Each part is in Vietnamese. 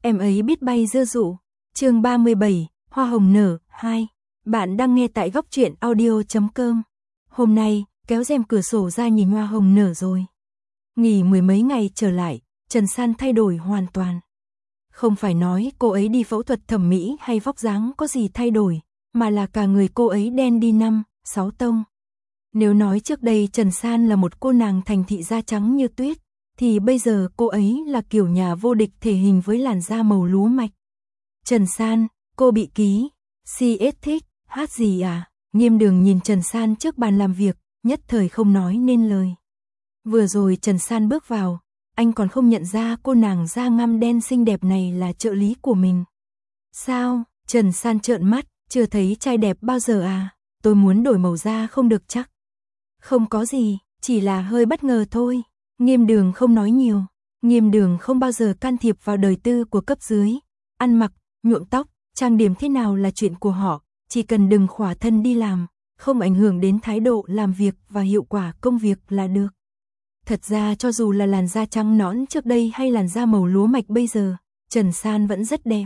Em ấy biết bay dưa dụ. Chương 37, Hoa hồng nở 2. Bạn đang nghe tại góc truyện audio.com. Hôm nay, kéo rèm cửa sổ ra nhìn hoa hồng nở rồi. Nghỉ mười mấy ngày trở lại, Trần San thay đổi hoàn toàn. Không phải nói cô ấy đi phẫu thuật thẩm mỹ hay vóc dáng có gì thay đổi, mà là cả người cô ấy đen đi 5-6 tông. Nếu nói trước đây Trần San là một cô nàng thành thị da trắng như tuyết, thì bây giờ cô ấy là kiểu nhà vô địch thể hình với làn da màu lúa mạch. Trần San, cô bị ký, CS thích, hát gì à? Nghiêm Đường nhìn Trần San trước bàn làm việc, nhất thời không nói nên lời. Vừa rồi Trần San bước vào, anh còn không nhận ra cô nàng da ngăm đen xinh đẹp này là trợ lý của mình. Sao? Trần San trợn mắt, chưa thấy trai đẹp bao giờ à? Tôi muốn đổi màu da không được chắc. Không có gì, chỉ là hơi bất ngờ thôi. Nghiêm Đường không nói nhiều. Nghiêm Đường không bao giờ can thiệp vào đời tư của cấp dưới. Ăn mặc, nhuộm tóc, trang điểm thế nào là chuyện của họ, chỉ cần đừng khỏa thân đi làm, không ảnh hưởng đến thái độ làm việc và hiệu quả công việc là được. Thật ra cho dù là làn da trắng nõn trước đây hay làn da màu lúa mạch bây giờ, Trần San vẫn rất đẹp.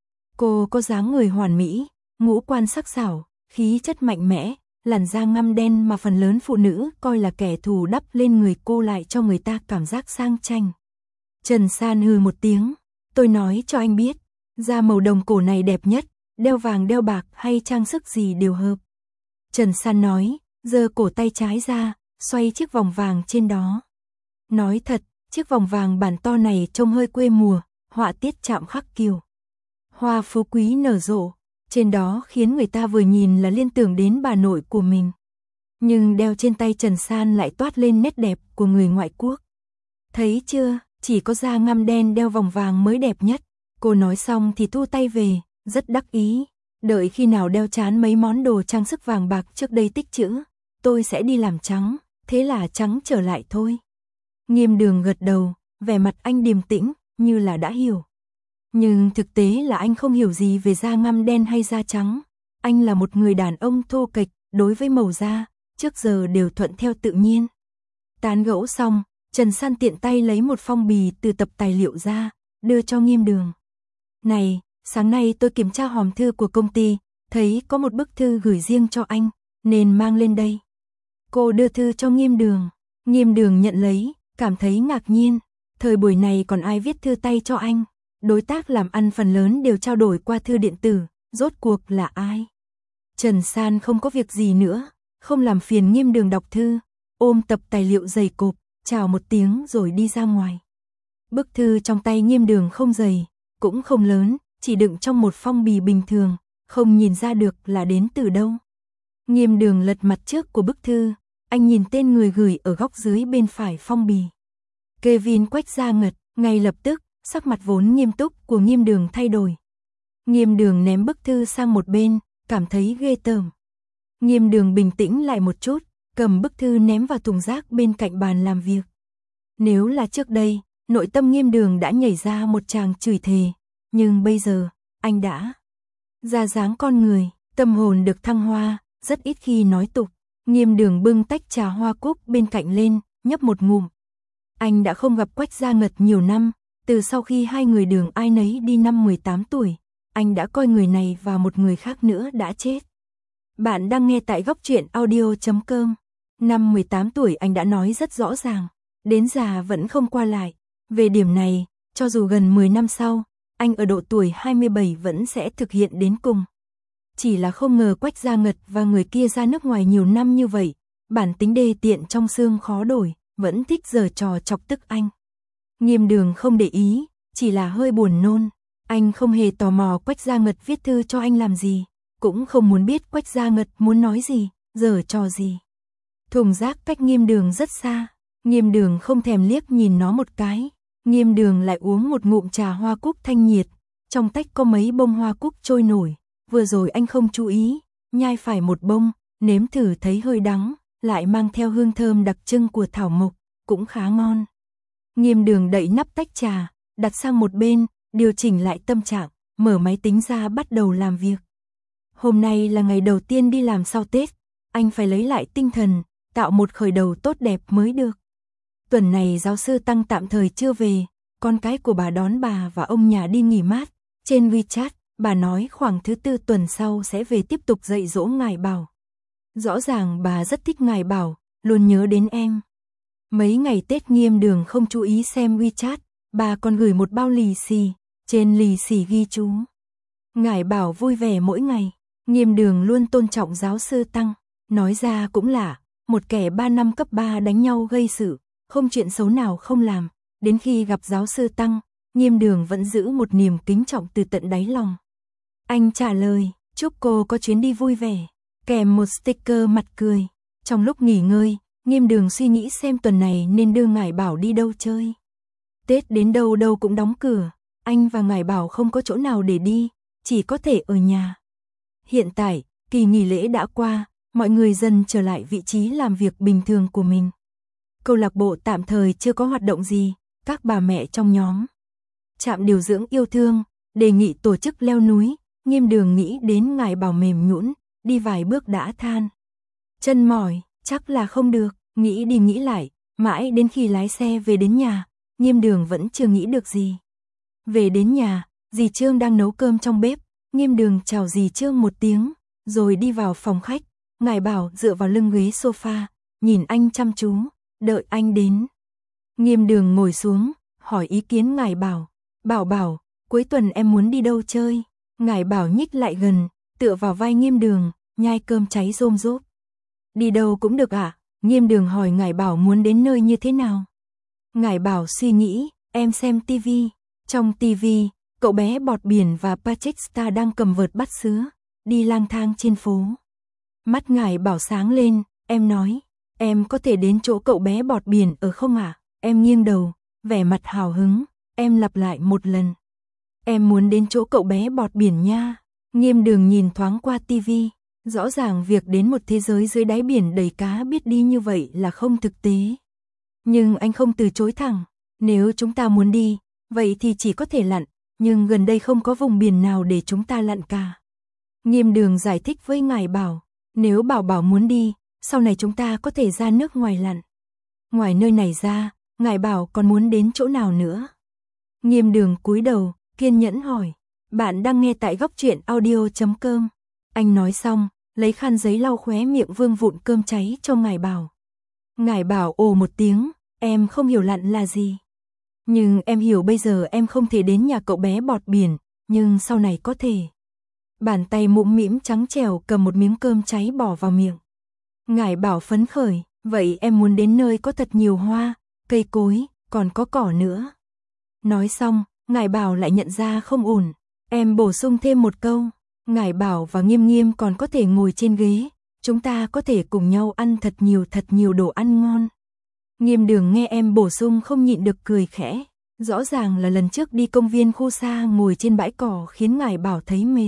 Cô có dáng người hoàn mỹ, ngũ quan sắc sảo, khí chất mạnh mẽ, làn da ngăm đen mà phần lớn phụ nữ coi là kẻ thù đắp lên người cô lại cho người ta cảm giác sang chảnh. Trần San hừ một tiếng, tôi nói cho anh biết, da màu đồng cổ này đẹp nhất, đeo vàng đeo bạc hay trang sức gì đều hợp. Trần San nói, giơ cổ tay trái ra, xoay chiếc vòng vàng trên đó. Nói thật, chiếc vòng vàng bản to này trông hơi quê mùa, họa tiết chạm khắc kiều. Hoa phú quý nở rộ, trên đó khiến người ta vừa nhìn là liên tưởng đến bà nội của mình. Nhưng đeo trên tay Trần San lại toát lên nét đẹp của người ngoại quốc. Thấy chưa, chỉ có da ngăm đen đeo vòng vàng mới đẹp nhất. Cô nói xong thì thu tay về, rất đắc ý. Đợi khi nào đeo chán mấy món đồ trang sức vàng bạc trước đây tích trữ, tôi sẽ đi làm trắng, thế là trắng trở lại thôi. Nghiêm Đường gật đầu, vẻ mặt anh điềm tĩnh, như là đã hiểu. Nhưng thực tế là anh không hiểu gì về da ngăm đen hay da trắng. Anh là một người đàn ông thô kệch, đối với màu da, trước giờ đều thuận theo tự nhiên. Tán gẫu xong, Trần San tiện tay lấy một phong bì từ tập tài liệu ra, đưa cho Nghiêm Đường. Này, sáng nay tôi kiểm tra hòm thư của công ty, thấy có một bức thư gửi riêng cho anh, nên mang lên đây. Cô đưa thư cho Nghiêm Đường. Nghiêm Đường nhận lấy, cảm thấy ngạc nhiên. Thời buổi này còn ai viết thư tay cho anh? Đối tác làm ăn phần lớn đều trao đổi qua thư điện tử, rốt cuộc là ai? Trần San không có việc gì nữa, không làm phiền Nghiêm Đường đọc thư, ôm tập tài liệu dày cộp, chào một tiếng rồi đi ra ngoài. Bức thư trong tay Nghiêm Đường không dày, cũng không lớn, chỉ đựng trong một phong bì bình thường, không nhìn ra được là đến từ đâu. Nghiêm Đường lật mặt trước của bức thư, anh nhìn tên người gửi ở góc dưới bên phải phong bì. Kevin Quách Gia Ngật, ngay lập tức, sắc mặt vốn nghiêm túc của Nghiêm Đường thay đổi. Nghiêm Đường ném bức thư sang một bên, cảm thấy ghê tởm. Nghiêm Đường bình tĩnh lại một chút, cầm bức thư ném vào thùng rác bên cạnh bàn làm việc. Nếu là trước đây, nội tâm Nghiêm Đường đã nhảy ra một tràng chửi thề, nhưng bây giờ, anh đã ra dáng con người, tâm hồn được thăng hoa, rất ít khi nói tục. Nghiêm Đường bưng tách trà hoa cúc bên cạnh lên, nhấp một ngụm. Anh đã không gặp Quách Gia Ngật nhiều năm, từ sau khi hai người đường ai nấy đi năm 18 tuổi, anh đã coi người này và một người khác nữa đã chết. Bạn đang nghe tại góc truyện audio.com. Năm 18 tuổi anh đã nói rất rõ ràng, đến già vẫn không qua lại. Về điểm này, cho dù gần 10 năm sau, anh ở độ tuổi 27 vẫn sẽ thực hiện đến cùng. Chỉ là không ngờ Quách Gia Ngật và người kia ra nước ngoài nhiều năm như vậy, bản tính đê tiện trong xương khó đổi, vẫn thích giở trò chọc tức anh. Nghiêm Đường không để ý, chỉ là hơi buồn nôn. Anh không hề tò mò Quách Gia Ngật viết thư cho anh làm gì, cũng không muốn biết Quách Gia Ngật muốn nói gì, giở trò gì. Thùng rác cách Nghiêm Đường rất xa, Nghiêm Đường không thèm liếc nhìn nó một cái. Nghiêm Đường lại uống một ngụm trà hoa cúc thanh nhiệt, trong tách có mấy bông hoa cúc trôi nổi. Vừa rồi anh không chú ý, nhai phải một bông, nếm thử thấy hơi đắng, lại mang theo hương thơm đặc trưng của thảo mộc, cũng khá ngon. Nghiêm Đường đậy nắp tách trà, đặt sang một bên, điều chỉnh lại tâm trạng, mở máy tính ra bắt đầu làm việc. Hôm nay là ngày đầu tiên đi làm sau Tết, anh phải lấy lại tinh thần, tạo một khởi đầu tốt đẹp mới được. Tuần này giáo sư Tăng tạm thời chưa về, con cái của bà đón bà và ông nhà đi nghỉ mát. Trên WeChat, bà nói khoảng thứ Tư tuần sau sẽ về tiếp tục dạy dỗ ngài Bảo. Rõ ràng bà rất thích ngài Bảo, luôn nhớ đến em. Mấy ngày Tết Nghiêm Đường không chú ý xem WeChat, bà còn gửi một bao lì xì, trên lì xì ghi chú. Ngài Bảo vui vẻ mỗi ngày, Nghiêm Đường luôn tôn trọng giáo sư Tăng, nói ra cũng lạ, một kẻ 3 năm cấp 3 đánh nhau gây sự, không chuyện xấu nào không làm, đến khi gặp giáo sư Tăng, Nghiêm Đường vẫn giữ một niềm kính trọng từ tận đáy lòng. Anh trả lời, chúc cô có chuyến đi vui vẻ, kèm một sticker mặt cười. Trong lúc nghỉ ngơi, Nghiêm Đường suy nghĩ xem tuần này nên đưa ngài Bảo đi đâu chơi. Tết đến đâu đâu cũng đóng cửa, anh và ngài Bảo không có chỗ nào để đi, chỉ có thể ở nhà. Hiện tại, kỳ nghỉ lễ đã qua, mọi người dần trở lại vị trí làm việc bình thường của mình. Câu lạc bộ tạm thời chưa có hoạt động gì, các bà mẹ trong nhóm. Trạm điều dưỡng yêu thương, đề nghị tổ chức leo núi, Nghiêm Đường nghĩ đến ngài Bảo mềm nhũn, đi vài bước đã than. Chân mỏi, chắc là không được, nghĩ đi nghĩ lại, mãi đến khi lái xe về đến nhà, Nghiêm Đường vẫn chưa nghĩ được gì. Về đến nhà, dì Trương đang nấu cơm trong bếp, Nghiêm Đường chào dì Trương một tiếng, rồi đi vào phòng khách, ngài Bảo dựa vào lưng ghế sofa, nhìn anh chăm chú, đợi anh đến. Nghiêm Đường ngồi xuống, hỏi ý kiến ngài Bảo. Bảo, cuối tuần em muốn đi đâu chơi? Ngài Bảo nhích lại gần, tựa vào vai Nghiêm Đường, nhai cơm cháy rôm rốp. Đi đâu cũng được ạ? Nghiêm Đường hỏi ngài Bảo muốn đến nơi như thế nào? Ngài Bảo suy nghĩ, em xem tivi. Trong tivi, cậu bé bọt biển và Patrick Star đang cầm vợt bắt sứa, đi lang thang trên phố. Mắt ngài Bảo sáng lên, em nói, em có thể đến chỗ cậu bé bọt biển ở không ạ? Em nghiêng đầu, vẻ mặt hào hứng, em lặp lại một lần. Em muốn đến chỗ cậu bé bọt biển nha. Nghiêm Đường nhìn thoáng qua tivi, rõ ràng việc đến một thế giới dưới đáy biển đầy cá biết đi như vậy là không thực tế. Nhưng anh không từ chối thẳng, nếu chúng ta muốn đi, vậy thì chỉ có thể lặn, nhưng gần đây không có vùng biển nào để chúng ta lặn cả. Nghiêm Đường giải thích với ngài Bảo, nếu Bảo muốn đi, sau này chúng ta có thể ra nước ngoài lặn. Ngoài nơi này ra, ngài Bảo còn muốn đến chỗ nào nữa? Nghiêm Đường cúi đầu, kiên nhẫn hỏi, bạn đang nghe tại góc truyện audio.com. Anh nói xong, lấy khăn giấy lau khóe miệng vương vụn cơm cháy cho ngài Bảo. Ngài Bảo ồ một tiếng, em không hiểu lặn là gì. Nhưng em hiểu bây giờ em không thể đến nhà cậu bé bọt biển, nhưng sau này có thể. Bàn tay mũm mĩm trắng trẻo cầm một miếng cơm cháy bỏ vào miệng. Ngài Bảo phấn khởi, vậy em muốn đến nơi có thật nhiều hoa, cây cối, còn có cỏ nữa. Nói xong, ngài Bảo lại nhận ra không ổn, em bổ sung thêm một câu, ngài Bảo và Nghiêm còn có thể ngồi trên ghế, chúng ta có thể cùng nhau ăn thật nhiều đồ ăn ngon. Nghiêm Đường nghe em bổ sung không nhịn được cười khẽ, rõ ràng là lần trước đi công viên khu xa ngồi trên bãi cỏ khiến ngài Bảo thấy mệt.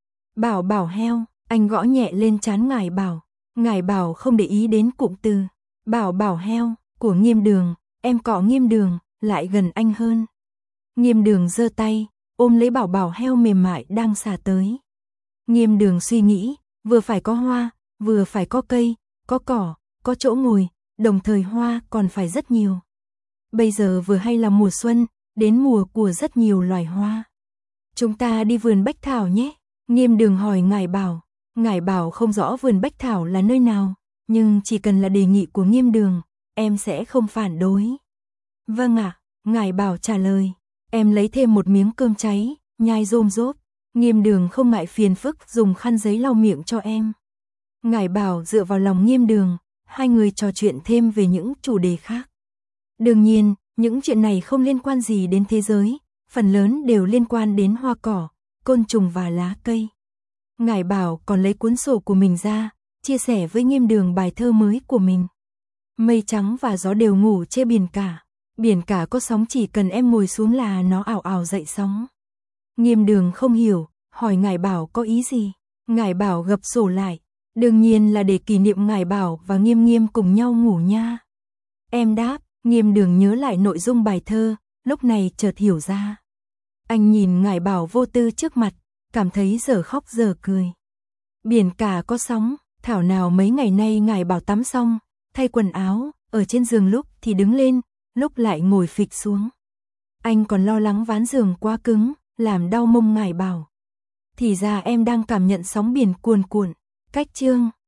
Bảo heo, anh gõ nhẹ lên trán ngài Bảo không để ý đến cụm từ, bảo heo, của Nghiêm Đường, em cọ Nghiêm Đường, lại gần anh hơn. Nghiêm Đường giơ tay, ôm lấy bảo heo mềm mại đang xà tới. Nghiêm Đường suy nghĩ, vừa phải có hoa, vừa phải có cây, có cỏ, có chỗ ngồi, đồng thời hoa còn phải rất nhiều. Bây giờ vừa hay là mùa xuân, đến mùa của rất nhiều loài hoa. Chúng ta đi vườn Bách Thảo nhé. Nghiêm Đường hỏi ngài Bảo không rõ vườn Bách Thảo là nơi nào, nhưng chỉ cần là đề nghị của Nghiêm Đường, em sẽ không phản đối. Vâng ạ, ngài Bảo trả lời. Em lấy thêm một miếng cơm cháy, nhai rôm rốp. Nghiêm Đường không ngại phiền phức dùng khăn giấy lau miệng cho em. Ngài Bảo dựa vào lòng Nghiêm Đường, hai người trò chuyện thêm về những chủ đề khác. Đương nhiên, những chuyện này không liên quan gì đến thế giới, phần lớn đều liên quan đến hoa cỏ, côn trùng và lá cây. Ngài Bảo còn lấy cuốn sổ của mình ra, chia sẻ với Nghiêm Đường bài thơ mới của mình. Mây trắng và gió đều ngủ trên biển cả có sóng chỉ cần em ngồi xuống là nó ào ào dậy sóng. Nghiêm Đường không hiểu, hỏi ngài Bảo có ý gì. Ngài Bảo gập sổ lại, đương nhiên là để kỷ niệm ngài Bảo và Nghiêm cùng nhau ngủ nha. Em đáp, Nghiêm Đường nhớ lại nội dung bài thơ, lúc này chợt hiểu ra. Anh nhìn ngài Bảo vô tư trước mặt, cảm thấy giờ khóc giờ cười. Biển cả có sóng, thảo nào mấy ngày nay ngài Bảo tắm xong, thay quần áo, ở trên giường lúc thì đứng lên, lúc lại ngồi phịch xuống. Anh còn lo lắng ván giường quá cứng, làm đau mông ngải bảo. Thì ra em đang cảm nhận sóng biển cuồn cuộn. Cách chương